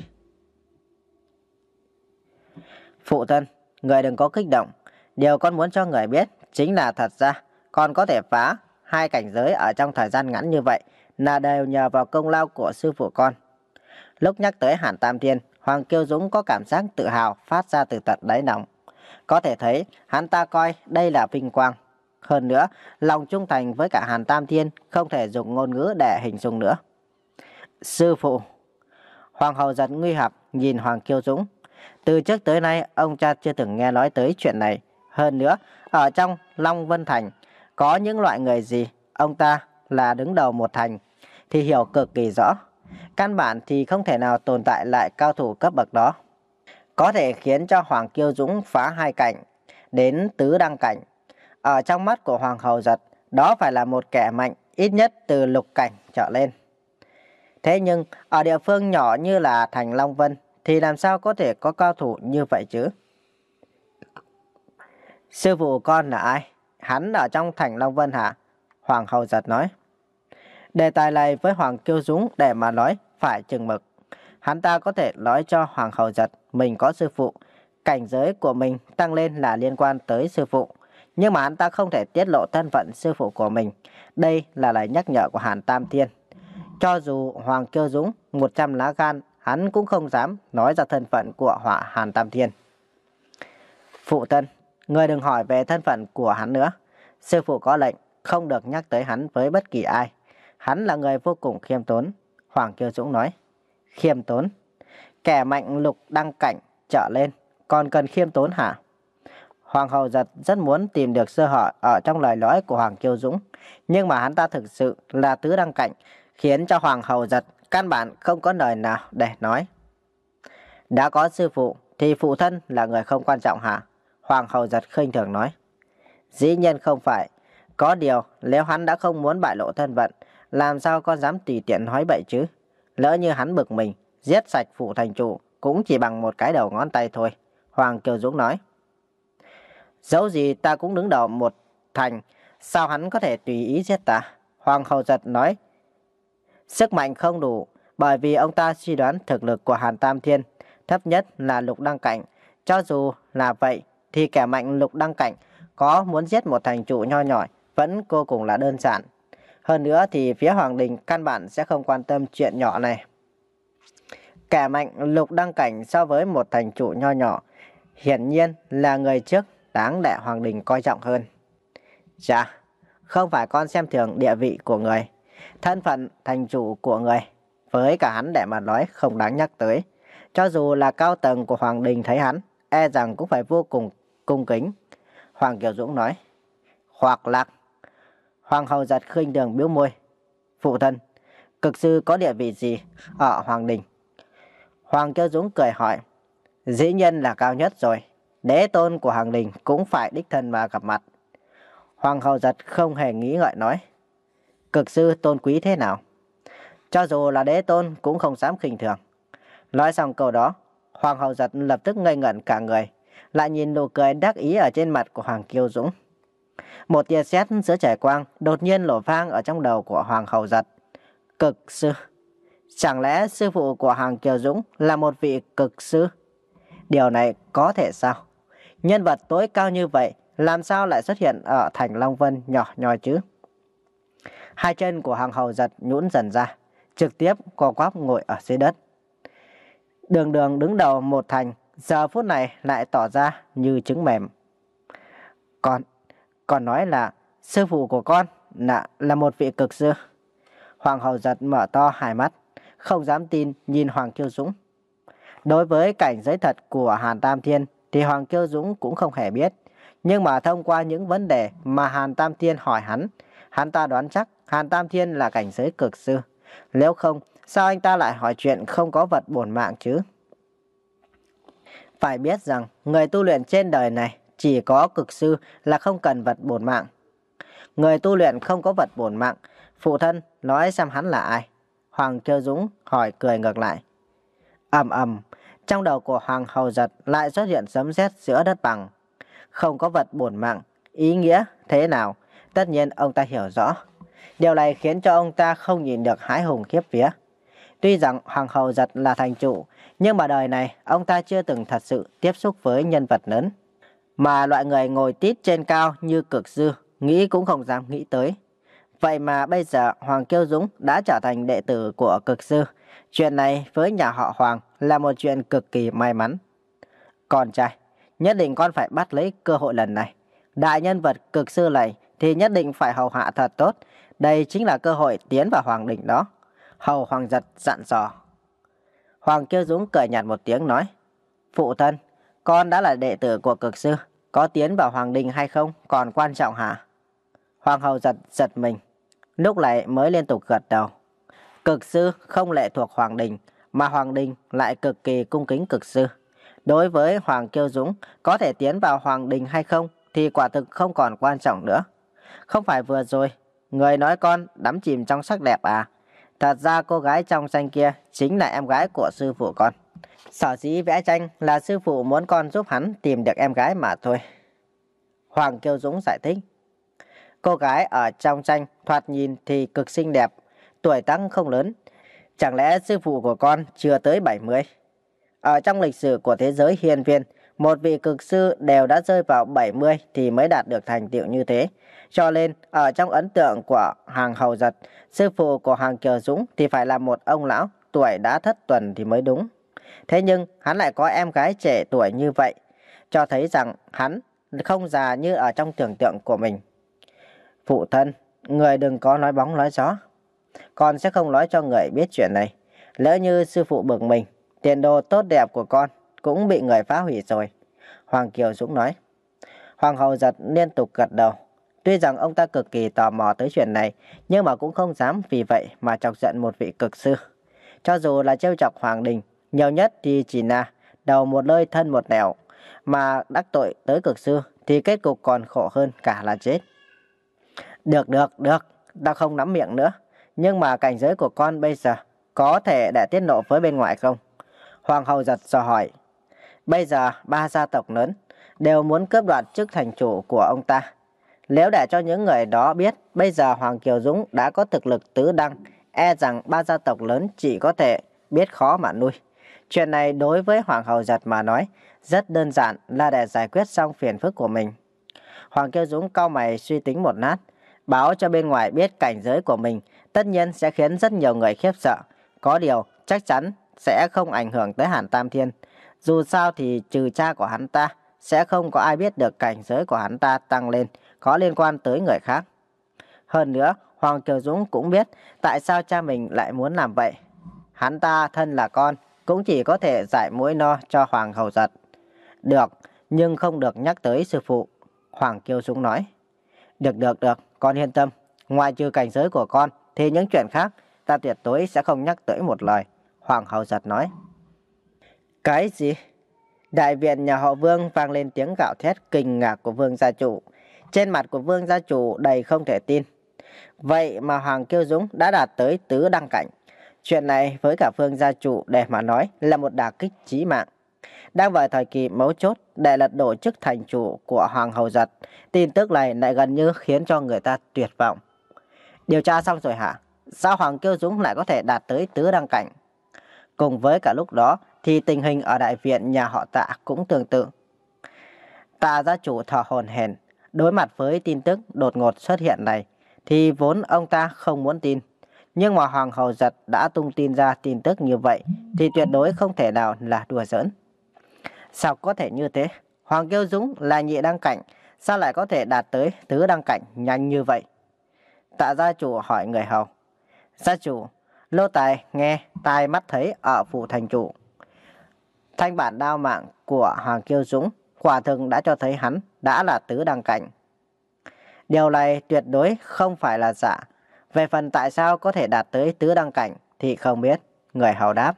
Phụ thân, người đừng có kích động. Điều con muốn cho người biết chính là thật ra con có thể phá hai cảnh giới ở trong thời gian ngắn như vậy là đều nhờ vào công lao của sư phụ con. Lúc nhắc tới Hàn Tam Thiên, Hoàng Kiêu Dũng có cảm giác tự hào phát ra từ tận đáy lòng. Có thể thấy hắn ta coi đây là vinh quang. Hơn nữa, lòng trung thành với cả Hàn Tam Thiên không thể dùng ngôn ngữ để hình dung nữa. Sư phụ. Hoàng hậu giật nguy hoặc nhìn Hoàng Kiêu Dũng. Từ trước tới nay ông cha chưa từng nghe nói tới chuyện này. Hơn nữa, ở trong Long Vân Thành có những loại người gì, ông ta là đứng đầu một thành thì hiểu cực kỳ rõ. Căn bản thì không thể nào tồn tại lại cao thủ cấp bậc đó. Có thể khiến cho Hoàng Kiêu Dũng phá hai cảnh, đến tứ đăng cảnh. Ở trong mắt của Hoàng hậu giật, đó phải là một kẻ mạnh ít nhất từ lục cảnh trở lên. Thế nhưng ở địa phương nhỏ như là thành Long Vân thì làm sao có thể có cao thủ như vậy chứ? Sư phụ con là ai? Hắn ở trong thành Long Vân hả? Hoàng hậu giật nói. Đề tài này với Hoàng Kiêu Dũng để mà nói phải chừng mực. Hắn ta có thể nói cho Hoàng hậu giật mình có sư phụ, cảnh giới của mình tăng lên là liên quan tới sư phụ. Nhưng mà hắn ta không thể tiết lộ thân phận sư phụ của mình. Đây là lời nhắc nhở của Hàn Tam Thiên. Cho dù Hoàng Kiêu Dũng một trăm lá gan, hắn cũng không dám nói ra thân phận của họa Hàn Tam Thiên. Phụ thân, người đừng hỏi về thân phận của hắn nữa. Sư phụ có lệnh không được nhắc tới hắn với bất kỳ ai. Hắn là người vô cùng khiêm tốn. Hoàng Kiêu Dũng nói. Khiêm tốn? Kẻ mạnh lục đăng cảnh trở lên còn cần khiêm tốn hả? Hoàng hậu giật rất muốn tìm được sơ hở ở trong lời nói của Hoàng Kiêu Dũng. Nhưng mà hắn ta thực sự là tứ đăng cảnh, khiến cho Hoàng hậu giật căn bản không có lời nào để nói. Đã có sư phụ thì phụ thân là người không quan trọng hả? Hoàng hậu giật khinh thường nói. Dĩ nhiên không phải. Có điều nếu hắn đã không muốn bại lộ thân phận, làm sao con dám tùy tiện nói bậy chứ? Lỡ như hắn bực mình, giết sạch phủ thành chủ cũng chỉ bằng một cái đầu ngón tay thôi. Hoàng Kiêu Dũng nói. Dẫu gì ta cũng đứng đầu một thành, sao hắn có thể tùy ý giết ta? Hoàng hậu giật nói. Sức mạnh không đủ, bởi vì ông ta suy đoán thực lực của Hàn Tam Thiên thấp nhất là lục đăng cảnh. Cho dù là vậy thì kẻ mạnh lục đăng cảnh có muốn giết một thành chủ nho nhỏ vẫn vô cùng là đơn giản. Hơn nữa thì phía Hoàng đình căn bản sẽ không quan tâm chuyện nhỏ này. Kẻ mạnh lục đăng cảnh so với một thành chủ nho nhỏ hiển nhiên là người trước đáng để Hoàng đình coi trọng hơn. Chà, không phải con xem thường địa vị của người. Thân phận thành chủ của người với cả hắn để mà nói không đáng nhắc tới. Cho dù là cao tầng của Hoàng đình thấy hắn, e rằng cũng phải vô cùng cung kính. Hoàng Kiều Dũng nói. Hoặc lạc. Hoàng hậu giật khinh thường bĩu môi. Phụ thân, cực sư có địa vị gì ở Hoàng đình? Hoàng Kiều Dũng cười hỏi. Dĩ nhiên là cao nhất rồi. Đế tôn của Hoàng đình cũng phải đích thân mà gặp mặt. Hoàng hậu giật không hề nghĩ ngợi nói. Cực sư tôn quý thế nào? Cho dù là đế tôn cũng không dám khinh thường. Nói xong câu đó, Hoàng hậu giật lập tức ngây ngẩn cả người, lại nhìn nụ cười đắc ý ở trên mặt của Hoàng Kiêu Dũng. Một tia sét giữa trời quang đột nhiên nổ vang ở trong đầu của Hoàng hậu giật. Cực sư? Chẳng lẽ sư phụ của Hoàng Kiều Dũng là một vị cực sư? Điều này có thể sao? Nhân vật tối cao như vậy làm sao lại xuất hiện ở thành Long Vân nhỏ nhoi chứ? Hai chân của Hoàng hậu giật nhũn dần ra, trực tiếp co quắp ngồi ở dưới đất. Đường đường đứng đầu một thành, giờ phút này lại tỏ ra như trứng mềm. Con, con nói là sư phụ của con là, là một vị cực sư. Hoàng hậu giật mở to hai mắt, không dám tin nhìn Hoàng Kiêu Dũng. Đối với cảnh giới thật của Hàn Tam Thiên thì Hoàng Kiêu Dũng cũng không hề biết. Nhưng mà thông qua những vấn đề mà Hàn Tam Thiên hỏi hắn, hắn ta đoán chắc Hàn Tam Thiên là cảnh giới cực sư. Nếu không, sao anh ta lại hỏi chuyện không có vật bổn mạng chứ? Phải biết rằng người tu luyện trên đời này chỉ có cực sư là không cần vật bổn mạng. Người tu luyện không có vật bổn mạng, phụ thân nói xem hắn là ai? Hoàng Kiêu Dũng hỏi cười ngược lại. Ầm ầm, trong đầu của Hoàng hậu giật lại xuất hiện sấm sét giữa đất bằng. Không có vật bổn mạng, ý nghĩa thế nào? Tất nhiên ông ta hiểu rõ. Điều này khiến cho ông ta không nhìn được hãi hùng khiếp vía. Tuy rằng Hoàng hậu giật là thành chủ, nhưng mà đời này ông ta chưa từng thật sự tiếp xúc với nhân vật lớn. Mà loại người ngồi tít trên cao như cực sư, nghĩ cũng không dám nghĩ tới. Vậy mà bây giờ Hoàng Kiêu Dũng đã trở thành đệ tử của cực sư. Chuyện này với nhà họ Hoàng là một chuyện cực kỳ may mắn. Con trai, nhất định con phải bắt lấy cơ hội lần này. Đại nhân vật cực sư này thì nhất định phải hầu hạ thật tốt. Đây chính là cơ hội tiến vào hoàng đình đó. Hầu Hoàng Giật dặn dò. Hoàng Kiêu Dũng cười nhạt một tiếng nói. Phụ thân, con đã là đệ tử của cực sư. Có tiến vào hoàng đình hay không còn quan trọng hả? Hoàng hầu giật giật mình. Lúc này mới liên tục gật đầu. Cực sư không lệ thuộc hoàng đình, mà hoàng đình lại cực kỳ cung kính cực sư. Đối với Hoàng Kiêu Dũng, có thể tiến vào hoàng đình hay không thì quả thực không còn quan trọng nữa. Không phải vừa rồi, người nói con đắm chìm trong sắc đẹp à? Thật ra cô gái trong tranh kia chính là em gái của sư phụ con. Sở dĩ vẽ tranh là sư phụ muốn con giúp hắn tìm được em gái mà thôi. Hoàng Kiêu Dũng giải thích. Cô gái ở trong tranh thoạt nhìn thì cực xinh đẹp, tuổi tác không lớn. Chẳng lẽ sư phụ của con chưa tới bảy mươi? Ở trong lịch sử của thế giới hiên viên, một vị cực sư đều đã rơi vào bảy mươi thì mới đạt được thành tựu như thế. Cho nên, ở trong ấn tượng của Hàng Hầu Giật, sư phụ của Hoàng Kiều Dũng thì phải là một ông lão tuổi đã thất tuần thì mới đúng. Thế nhưng, hắn lại có em gái trẻ tuổi như vậy, cho thấy rằng hắn không già như ở trong tưởng tượng của mình. Phụ thân, người đừng có nói bóng nói gió. Con sẽ không nói cho người biết chuyện này. Lỡ như sư phụ bực mình, tiền đồ tốt đẹp của con cũng bị người phá hủy rồi. Hoàng Kiều Dũng nói. Hoàng Hầu Giật liên tục gật đầu. Tuy rằng ông ta cực kỳ tò mò tới chuyện này, nhưng mà cũng không dám vì vậy mà chọc giận một vị cực sư. Cho dù là trêu chọc Hoàng Đình, nhiều nhất thì chỉ là đầu một nơi thân một nẻo, mà đắc tội tới cực sư thì kết cục còn khổ hơn cả là chết. Được, được, được, ta không nắm miệng nữa. Nhưng mà cảnh giới của con bây giờ có thể để tiết lộ với bên ngoài không? Hoàng Hầu Giật dò hỏi. Bây giờ ba gia tộc lớn đều muốn cướp đoạt chức thành chủ của ông ta. Nếu để cho những người đó biết bây giờ Hoàng Kiều Dũng đã có thực lực tứ đăng, e rằng ba gia tộc lớn chỉ có thể biết khó mà nuôi. Chuyện này đối với Hoàng Hầu Giật mà nói rất đơn giản, là để giải quyết xong phiền phức của mình. Hoàng Kiều Dũng cau mày suy tính một lát, báo cho bên ngoài biết cảnh giới của mình tất nhiên sẽ khiến rất nhiều người khiếp sợ. Có điều chắc chắn sẽ không ảnh hưởng tới Hàn Tam Thiên. Dù sao thì trừ cha của hắn ta, sẽ không có ai biết được cảnh giới của hắn ta tăng lên có liên quan tới người khác. Hơn nữa, Hoàng Kiều Dũng cũng biết tại sao cha mình lại muốn làm vậy. Hắn ta thân là con, cũng chỉ có thể giải mũi no cho Hoàng Hầu Giật. Được, nhưng không được nhắc tới sư phụ. Hoàng Kiều Dũng nói. Được, được, được, con yên tâm. Ngoài trừ cảnh giới của con thì những chuyện khác ta tuyệt đối sẽ không nhắc tới một lời. Hoàng Hầu Giật nói. Cái gì? Đại viện nhà họ Vương vang lên tiếng gào thét kinh ngạc của Vương gia chủ. Trên mặt của Vương gia chủ đầy không thể tin. Vậy mà Hoàng Kiêu Dũng đã đạt tới tứ đăng cảnh. Chuyện này với cả Vương gia chủ để mà nói là một đả kích chí mạng. Đang vào thời kỳ mấu chốt để lật đổ chức thành chủ của Hoàng Hầu Giật, tin tức này lại gần như khiến cho người ta tuyệt vọng. Điều tra xong rồi hả? Sao Hoàng Kiêu Dũng lại có thể đạt tới tứ đăng cảnh? Cùng với cả lúc đó thì tình hình ở đại viện nhà họ Tạ cũng tương tự. Tạ gia chủ thở hổn hển, đối mặt với tin tức đột ngột xuất hiện này thì vốn ông ta không muốn tin. Nhưng mà Hoàng Hầu Giật đã tung tin ra tin tức như vậy thì tuyệt đối không thể nào là đùa giỡn. Sao có thể như thế? Hoàng Kiêu Dũng là nhị đăng cảnh, sao lại có thể đạt tới tứ đăng cảnh nhanh như vậy? Tạ gia chủ hỏi người hầu. Gia chủ, lô tài nghe, tai mắt thấy ở phủ thành chủ. Thanh bản đao mạng của Hoàng Kiêu Dũng quả thực đã cho thấy hắn đã là tứ đăng cảnh. Điều này tuyệt đối không phải là giả. Về phần tại sao có thể đạt tới tứ đăng cảnh thì không biết. Người hầu đáp.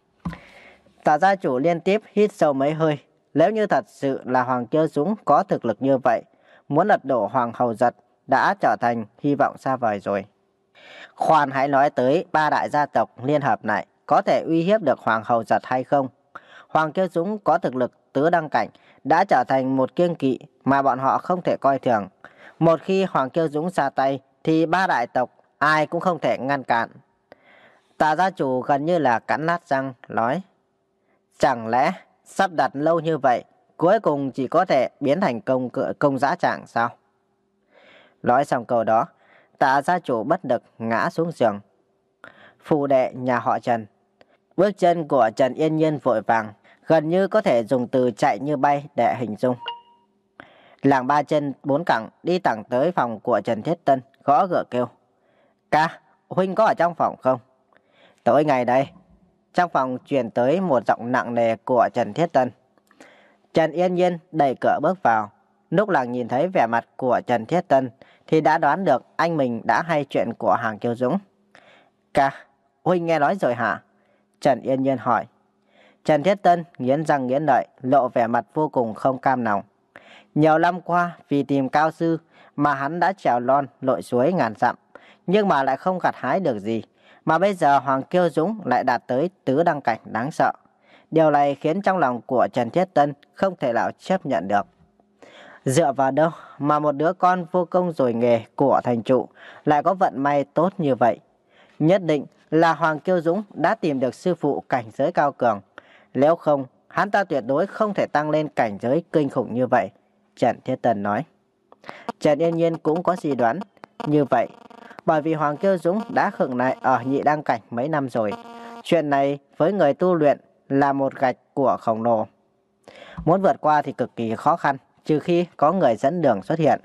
Tạ gia chủ liên tiếp hít sâu mấy hơi. Nếu như thật sự là Hoàng Kiêu Dũng có thực lực như vậy, muốn lật đổ Hoàng Hầu Giật đã trở thành hy vọng xa vời rồi. Khoan hãy nói tới ba đại gia tộc liên hợp này có thể uy hiếp được Hoàng Hầu Giật hay không. Hoàng Kiêu Dũng có thực lực tứ đăng cảnh đã trở thành một kiêng kỵ mà bọn họ không thể coi thường. Một khi Hoàng Kiêu Dũng ra tay thì ba đại tộc ai cũng không thể ngăn cản. Tạ gia chủ gần như là cắn nát răng nói. Chẳng lẽ sắp đặt lâu như vậy cuối cùng chỉ có thể biến thành công công dã tràng sao? Nói xong câu đó, Tạ gia chủ bất lực ngã xuống giường. Phụ đệ nhà họ Trần. Bước chân của Trần Yên Nhiên vội vàng, gần như có thể dùng từ chạy như bay để hình dung. Làng ba chân bốn cẳng đi thẳng tới phòng của Trần Thiết Tân, gõ cửa kêu: "Ca, huynh có ở trong phòng không?" "Tới ngay đây." Trong phòng truyền tới một giọng nặng nề của Trần Thiết Tân. Trần Yên Nhiên đẩy cửa bước vào. Lúc nàng nhìn thấy vẻ mặt của Trần Thiết Tân thì đã đoán được anh mình đã hay chuyện của Hàng Kiêu Dũng. "Ca, huynh nghe nói rồi hả?" Trần Yên Nhiên hỏi. Trần Thiết Tân nghiến răng nghiến lợi, lộ vẻ mặt vô cùng không cam lòng. Nhiều năm qua vì tìm cao sư mà hắn đã trèo lon lội suối ngàn dặm, nhưng mà lại không gặt hái được gì. Mà bây giờ Hoàng Kiêu Dũng lại đạt tới tứ đăng cảnh đáng sợ. Điều này khiến trong lòng của Trần Thiết Tân không thể nào chấp nhận được. Dựa vào đâu mà một đứa con vô công rồi nghề của thành trụ lại có vận may tốt như vậy? Nhất định là Hoàng Kiêu Dũng đã tìm được sư phụ cảnh giới cao cường. Nếu không, hắn ta tuyệt đối không thể tăng lên cảnh giới kinh khủng như vậy, Trần Thiết Tân nói. Trần Yên Nhiên cũng có suy đoán như vậy, bởi vì Hoàng Kiêu Dũng đã khựng lại ở nhị đăng cảnh mấy năm rồi. Chuyện này với người tu luyện là một gạch của khổng lồ. Muốn vượt qua thì cực kỳ khó khăn, trừ khi có người dẫn đường xuất hiện.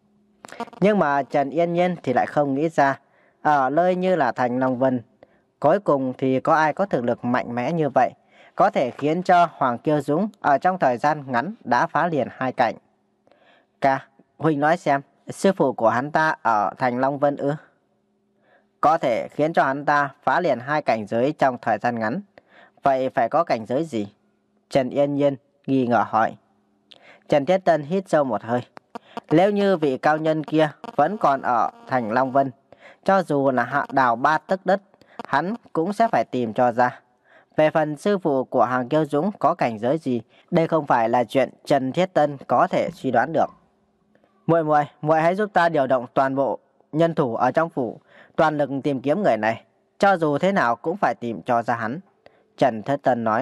Nhưng mà Trần Yên Nhiên thì lại không nghĩ ra, ở nơi như là thành Long Vân, cuối cùng thì có ai có thực lực mạnh mẽ như vậy, có thể khiến cho Hoàng Kiêu Dũng ở trong thời gian ngắn đã phá liền hai cảnh. Ca, huynh nói xem, sư phụ của hắn ta ở thành Long Vân ư? Có thể khiến cho hắn ta phá liền hai cảnh giới trong thời gian ngắn. Vậy phải có cảnh giới gì? Trần Yên Nhiên nghi ngờ hỏi. Trần Thiết Tân hít sâu một hơi. Nếu như vị cao nhân kia vẫn còn ở thành Long Vân, cho dù là hạ đào ba tấc đất, hắn cũng sẽ phải tìm cho ra. Về phần sư phụ của Hàng Kiêu Dũng có cảnh giới gì, đây không phải là chuyện Trần Thiết Tân có thể suy đoán được. Muội muội, muội hãy giúp ta điều động toàn bộ nhân thủ ở trong phủ, toàn lực tìm kiếm người này, cho dù thế nào cũng phải tìm cho ra hắn, Trần Thiết Tân nói.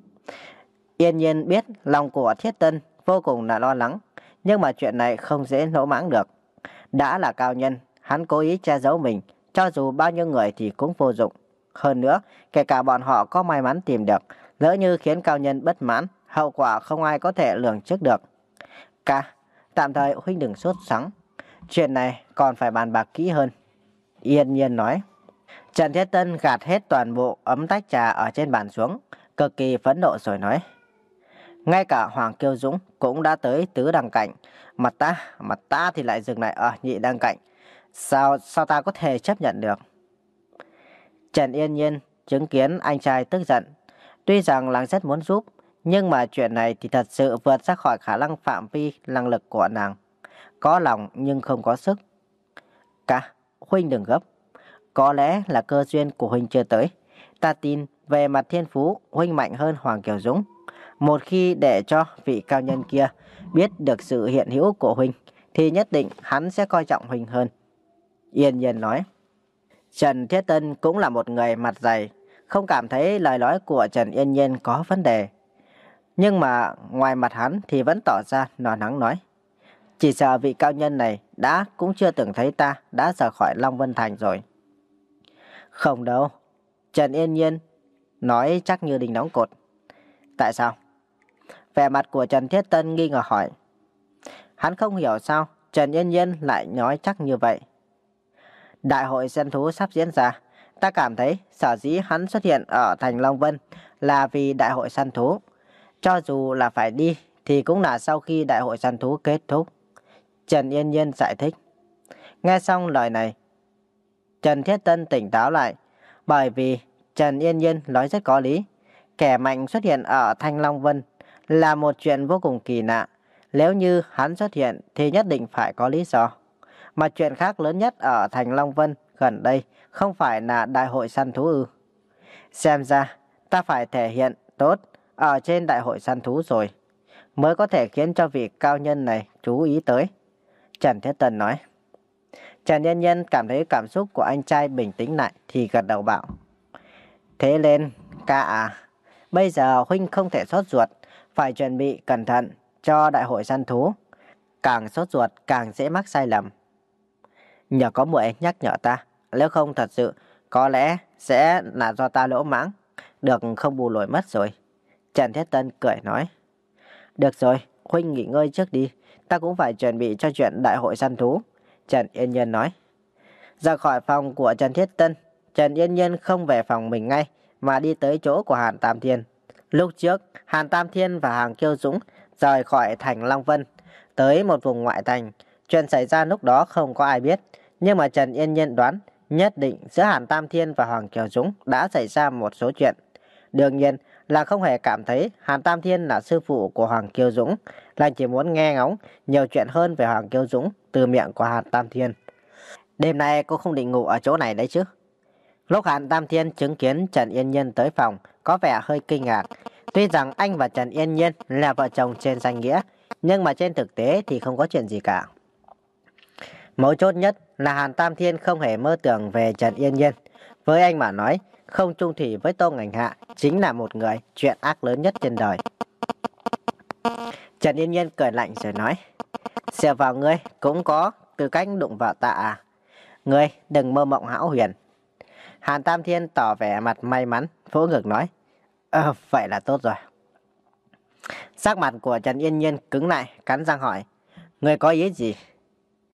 Yên Nhiên biết lòng của Thiết Tân vô cùng là lo lắng, nhưng mà chuyện này không dễ nỗ mãng được. Đã là cao nhân, hắn cố ý che giấu mình, cho dù bao nhiêu người thì cũng vô dụng. Hơn nữa, kể cả bọn họ có may mắn tìm được, lỡ như khiến cao nhân bất mãn, hậu quả không ai có thể lường trước được. Ca, tạm thời huynh đừng sốt sắng, chuyện này còn phải bàn bạc kỹ hơn, Yên Nhiên nói. Trần Thiết Tân gạt hết toàn bộ ấm tách trà ở trên bàn xuống, cực kỳ phẫn nộ rồi nói. Ngay cả Hoàng Kiêu Dũng cũng đã tới tứ đăng cảnh, mà ta, mà ta thì lại dừng lại ở nhị đăng cảnh. Sao, sao ta có thể chấp nhận được? Trần Yên Nhiên chứng kiến anh trai tức giận. Tuy rằng nàng rất muốn giúp, nhưng mà chuyện này thì thật sự vượt ra khỏi khả năng phạm vi năng lực của nàng. Có lòng nhưng không có sức. Ca, huynh đừng gấp. Có lẽ là cơ duyên của huynh chưa tới. Ta tin về mặt thiên phú, huynh mạnh hơn Hoàng Kiều Dũng. Một khi để cho vị cao nhân kia biết được sự hiện hữu của huynh, thì nhất định hắn sẽ coi trọng huynh hơn, Yên Nhiên nói. Trần Thiết Tân cũng là một người mặt dày, không cảm thấy lời nói của Trần Yên Nhiên có vấn đề. Nhưng mà ngoài mặt hắn thì vẫn tỏ ra lo lắng nói. Chỉ sợ vị cao nhân này đã cũng chưa từng thấy ta đã rời khỏi Long Vân Thành rồi. Không đâu, Trần Yên Nhiên nói chắc như đinh đóng cột. Tại sao? Vẻ mặt của Trần Thiết Tân nghi ngờ hỏi. Hắn không hiểu sao Trần Yên Nhiên lại nói chắc như vậy. Đại hội săn thú sắp diễn ra, ta cảm thấy sở dĩ hắn xuất hiện ở thành Long Vân là vì đại hội săn thú. Cho dù là phải đi thì cũng là sau khi đại hội săn thú kết thúc, Trần Yên Nhiên giải thích. Nghe xong lời này, Trần Thiết Tân tỉnh táo lại, bởi vì Trần Yên Nhiên nói rất có lý. Kẻ mạnh xuất hiện ở Thanh Long Vân là một chuyện vô cùng kỳ lạ. Nếu như hắn xuất hiện thì nhất định phải có lý do. Mà chuyện khác lớn nhất ở thành Long Vân gần đây không phải là đại hội săn thú ư? Xem ra ta phải thể hiện tốt ở trên đại hội săn thú rồi, mới có thể khiến cho vị cao nhân này chú ý tới, Trần Thiết Tân nói. Trần Nhân Nhân cảm thấy cảm xúc của anh trai bình tĩnh lại thì gật đầu bảo. Thế nên, ca à, bây giờ huynh không thể sốt ruột, phải chuẩn bị cẩn thận cho đại hội săn thú. Càng sốt ruột càng dễ mắc sai lầm. Nhờ có muội nhắc nhở ta, nếu không thật sự có lẽ sẽ là do ta lỗ mãng, được không bù lỗi mất rồi. Trần Thiết Tân cười nói. Được rồi, huynh nghỉ ngơi trước đi, ta cũng phải chuẩn bị cho chuyện đại hội săn thú. Trần Yên Nhiên nói. Ra khỏi phòng của Trần Thiết Tân, Trần Yên Nhiên không về phòng mình ngay, mà đi tới chỗ của Hàn Tam Thiên. Lúc trước, Hàn Tam Thiên và Hàng Kiêu Dũng rời khỏi thành Long Vân, tới một vùng ngoại thành. Chuyện xảy ra lúc đó không có ai biết, nhưng mà Trần Yên Nhiên đoán nhất định giữa Hàn Tam Thiên và Hoàng Kiều Dũng đã xảy ra một số chuyện. Đương nhiên là không hề cảm thấy Hàn Tam Thiên là sư phụ của Hoàng Kiều Dũng, là chỉ muốn nghe ngóng nhiều chuyện hơn về Hoàng Kiều Dũng từ miệng của Hàn Tam Thiên. Đêm nay cô không định ngủ ở chỗ này đấy chứ? Lúc Hàn Tam Thiên chứng kiến Trần Yên Nhiên tới phòng, có vẻ hơi kinh ngạc. Tuy rằng anh và Trần Yên Nhiên là vợ chồng trên danh nghĩa, nhưng mà trên thực tế thì không có chuyện gì cả. Mấu chốt nhất là Hàn Tam Thiên không hề mơ tưởng về Trần Yên Nhiên. Với anh mà nói, không chung thủy với Tô Ngành Hạ chính là một người chuyện ác lớn nhất trên đời. Trần Yên Nhiên cười lạnh rồi nói. Dựa vào ngươi cũng có tư cách đụng vào ta à? Ngươi đừng mơ mộng hão huyền. Hàn Tam Thiên tỏ vẻ mặt may mắn, vỗ ngực nói. Ờ, vậy là tốt rồi. Sắc mặt của Trần Yên Nhiên cứng lại, cắn răng hỏi. Ngươi có ý gì?